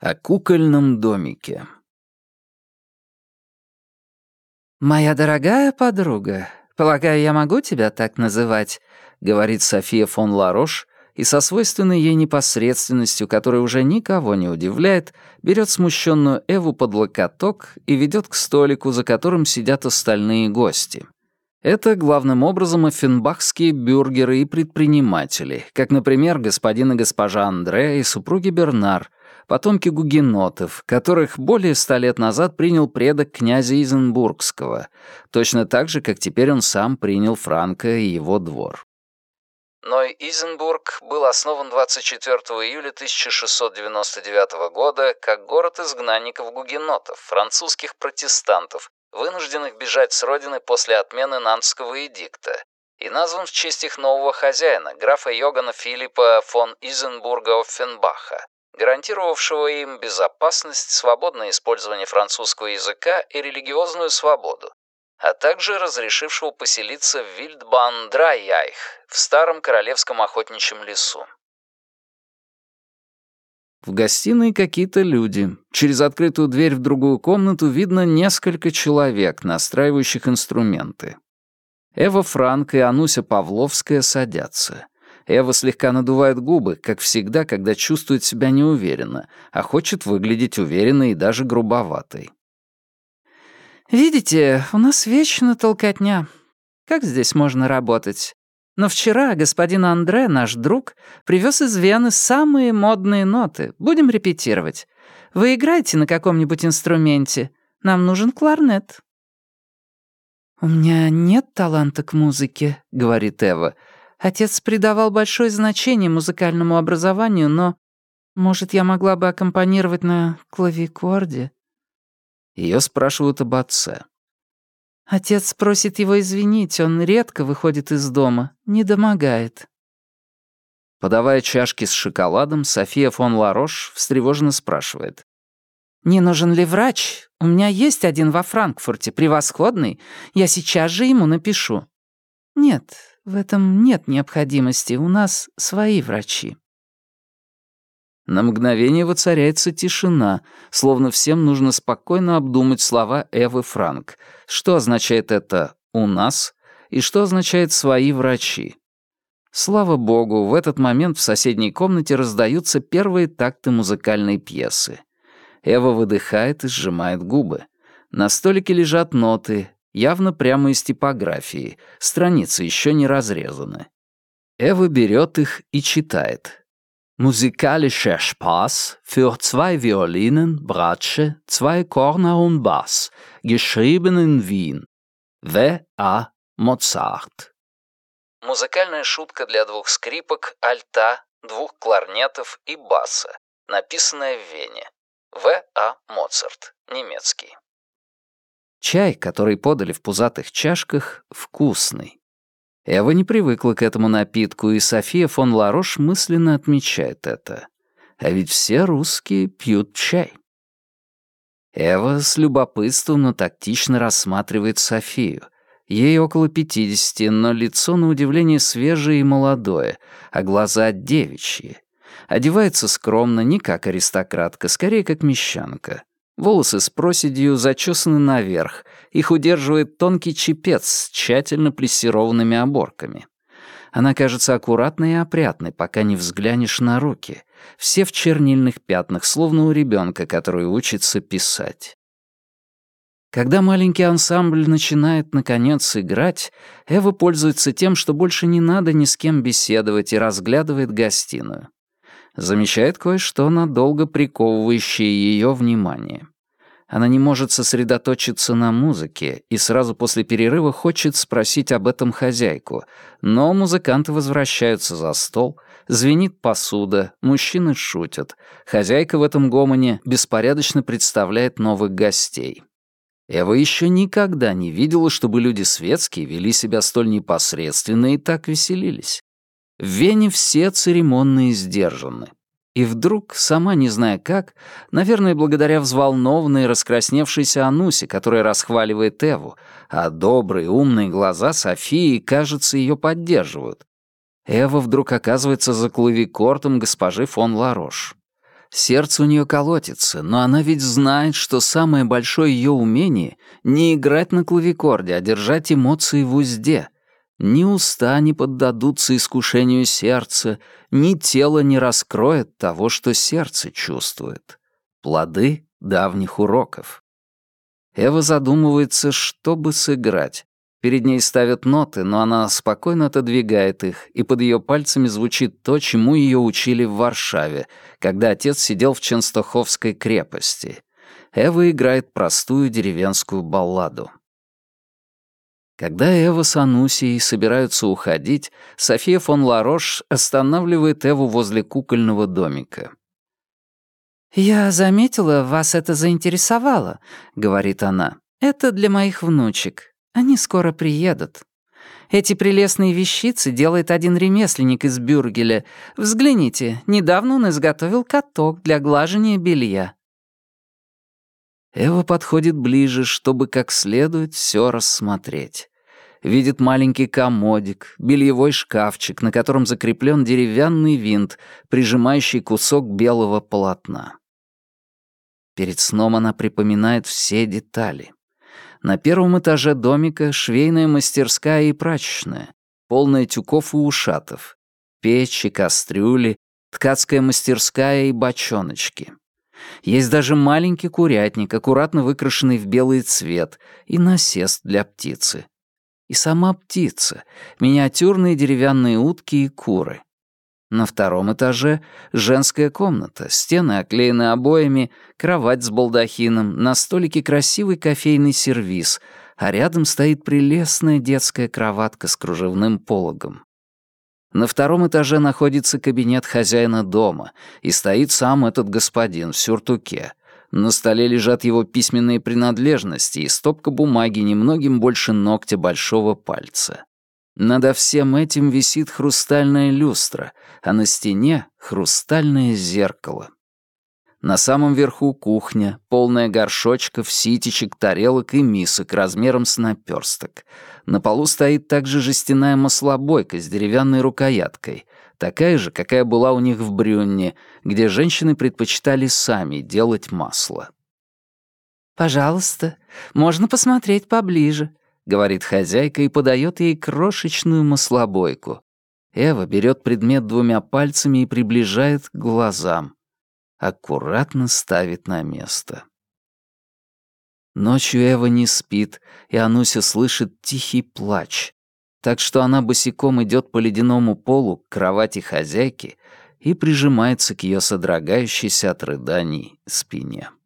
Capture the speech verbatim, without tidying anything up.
О кукольном домике. «Моя дорогая подруга, полагаю, я могу тебя так называть?» — говорит София фон Ларош, и со свойственной ей непосредственностью, которая уже никого не удивляет, берет смущенную Эву под локоток и ведет к столику, за которым сидят остальные гости. Это главным образом оффенбахские бюргеры и предприниматели, как, например, господин и госпожа Андре и супруги Бернар, потомки гугенотов, которых более ста лет назад принял предок князя Изенбургского, точно так же, как теперь он сам принял Франка и его двор. Ной-Изенбург был основан двадцать четвёртого июля тысяча шестьсот девяносто девятого года как город изгнанников-гугенотов, французских протестантов, вынужденных бежать с родины после отмены Нантского эдикта, и назван в честь их нового хозяина, графа Йоганна Филиппа фон Изенбурга-Оффенбаха, гарантировавшего им безопасность, свободное использование французского языка и религиозную свободу, а также разрешившего поселиться в Вильдбан-Драйяйх, в старом королевском охотничьем лесу. В гостиной какие-то люди. Через открытую дверь в другую комнату видно несколько человек, настраивающих инструменты. Эва Франк и Ануся Павловская садятся. Эва слегка надувает губы, как всегда, когда чувствует себя неуверенно, а хочет выглядеть уверенной и даже грубоватой. «Видите, у нас вечно толкотня. Как здесь можно работать? Но вчера господин Андре, наш друг, привез из Вены самые модные ноты. Будем репетировать. Вы играете на каком-нибудь инструменте? Нам нужен кларнет». «У меня нет таланта к музыке», — говорит Эва. «Отец придавал большое значение музыкальному образованию, но, может, я могла бы аккомпанировать на клавикорде?» Ее спрашивают об отце. «Отец просит его извинить, он редко выходит из дома, не домогает». Подавая чашки с шоколадом, София фон Ларош встревоженно спрашивает. «Не нужен ли врач? У меня есть один во Франкфурте, превосходный. Я сейчас же ему напишу». «Нет, в этом нет необходимости, у нас свои врачи». На мгновение воцаряется тишина, словно всем нужно спокойно обдумать слова Эвы Франк. Что означает это «у нас» и что означает «свои врачи». Слава богу, в этот момент в соседней комнате раздаются первые такты музыкальной пьесы. Эва выдыхает и сжимает губы. На столике лежат ноты, явно прямо из типографии, страницы еще не разрезаны. Эва берет их и читает. Musikalischer Spaß für zwei Violinen, Bratsche, zwei Corner und Bass, geschrieben in Wien. В. А. Моцарт. Музыкальная шутка для двух скрипок, альта, двух кларнетов и баса, написанная в Вене. В. А. Моцарт, немецкий. Чай, который подали в пузатых чашках, вкусный. Эва не привыкла к этому напитку, и София фон Ларош мысленно отмечает это. А ведь все русские пьют чай. Эва с любопытством, но тактично рассматривает Софию. Ей около пятидесяти, но лицо на удивление свежее и молодое, а глаза девичьи. Одевается скромно, не как аристократка, скорее как мещанка. Волосы с проседью зачесаны наверх, их удерживает тонкий чепец с тщательно плессированными оборками. Она кажется аккуратной и опрятной, пока не взглянешь на руки. Все в чернильных пятнах, словно у ребенка, который учится писать. Когда маленький ансамбль начинает, наконец, играть, Эва пользуется тем, что больше не надо ни с кем беседовать, и разглядывает гостиную. Замечает кое-что, надолго приковывающее ее внимание. Она не может сосредоточиться на музыке и сразу после перерыва хочет спросить об этом хозяйку, но музыканты возвращаются за стол, звенит посуда, мужчины шутят, хозяйка в этом гомоне беспорядочно представляет новых гостей. Эва еще никогда не видела, чтобы люди светские вели себя столь непосредственно и так веселились. В Вене все церемонно и сдержаны. И вдруг, сама не зная как, наверное, благодаря взволнованной раскрасневшейся Анусе, которая расхваливает Эву, а добрые умные глаза Софии, кажется, ее поддерживают, Эва вдруг оказывается за клавикордом госпожи фон Ларош. Сердце у нее колотится, но она ведь знает, что самое большое ее умение — не играть на клавикорде, а держать эмоции в узде. Ни уста не поддадутся искушению сердца, ни тело не раскроет того, что сердце чувствует. Плоды давних уроков. Эва задумывается, что бы сыграть. Перед ней ставят ноты, но она спокойно отодвигает их, и под ее пальцами звучит то, чему ее учили в Варшаве, когда отец сидел в Ченстоховской крепости. Эва играет простую деревенскую балладу. Когда Эва с Анусией собираются уходить, София фон Ларош останавливает Эву возле кукольного домика. «Я заметила, вас это заинтересовало», — говорит она. «Это для моих внучек. Они скоро приедут. Эти прелестные вещицы делает один ремесленник из Бюргеля. Взгляните, недавно он изготовил каток для глажения белья». Эва подходит ближе, чтобы как следует все рассмотреть. Видит маленький комодик, бельевой шкафчик, на котором закреплен деревянный винт, прижимающий кусок белого полотна. Перед сном она припоминает все детали. На первом этаже домика швейная мастерская и прачечная, полная тюков и ушатов, печи, кастрюли, ткацкая мастерская и бочоночки. Есть даже маленький курятник, аккуратно выкрашенный в белый цвет, и насест для птицы. И сама птица, миниатюрные деревянные утки и куры. На втором этаже женская комната, стены оклеены обоями, кровать с балдахином, на столике красивый кофейный сервиз, а рядом стоит прелестная детская кроватка с кружевным пологом. На втором этаже находится кабинет хозяина дома, и стоит сам этот господин в сюртуке. На столе лежат его письменные принадлежности и стопка бумаги немногим больше ногтя большого пальца. Надо всем этим висит хрустальная люстра, а на стене — хрустальное зеркало. На самом верху кухня, полная горшочков, ситечек, тарелок и мисок размером с наперсток. На полу стоит также жестяная маслобойка с деревянной рукояткой, такая же, какая была у них в Брюнне, где женщины предпочитали сами делать масло. «Пожалуйста, можно посмотреть поближе», — говорит хозяйка и подает ей крошечную маслобойку. Эва берет предмет двумя пальцами и приближает к глазам. Аккуратно ставит на место. Ночью Эва не спит, и Ануся слышит тихий плач, так что она босиком идет по ледяному полу к кровати хозяйки и прижимается к ее содрогающейся от рыданий спине.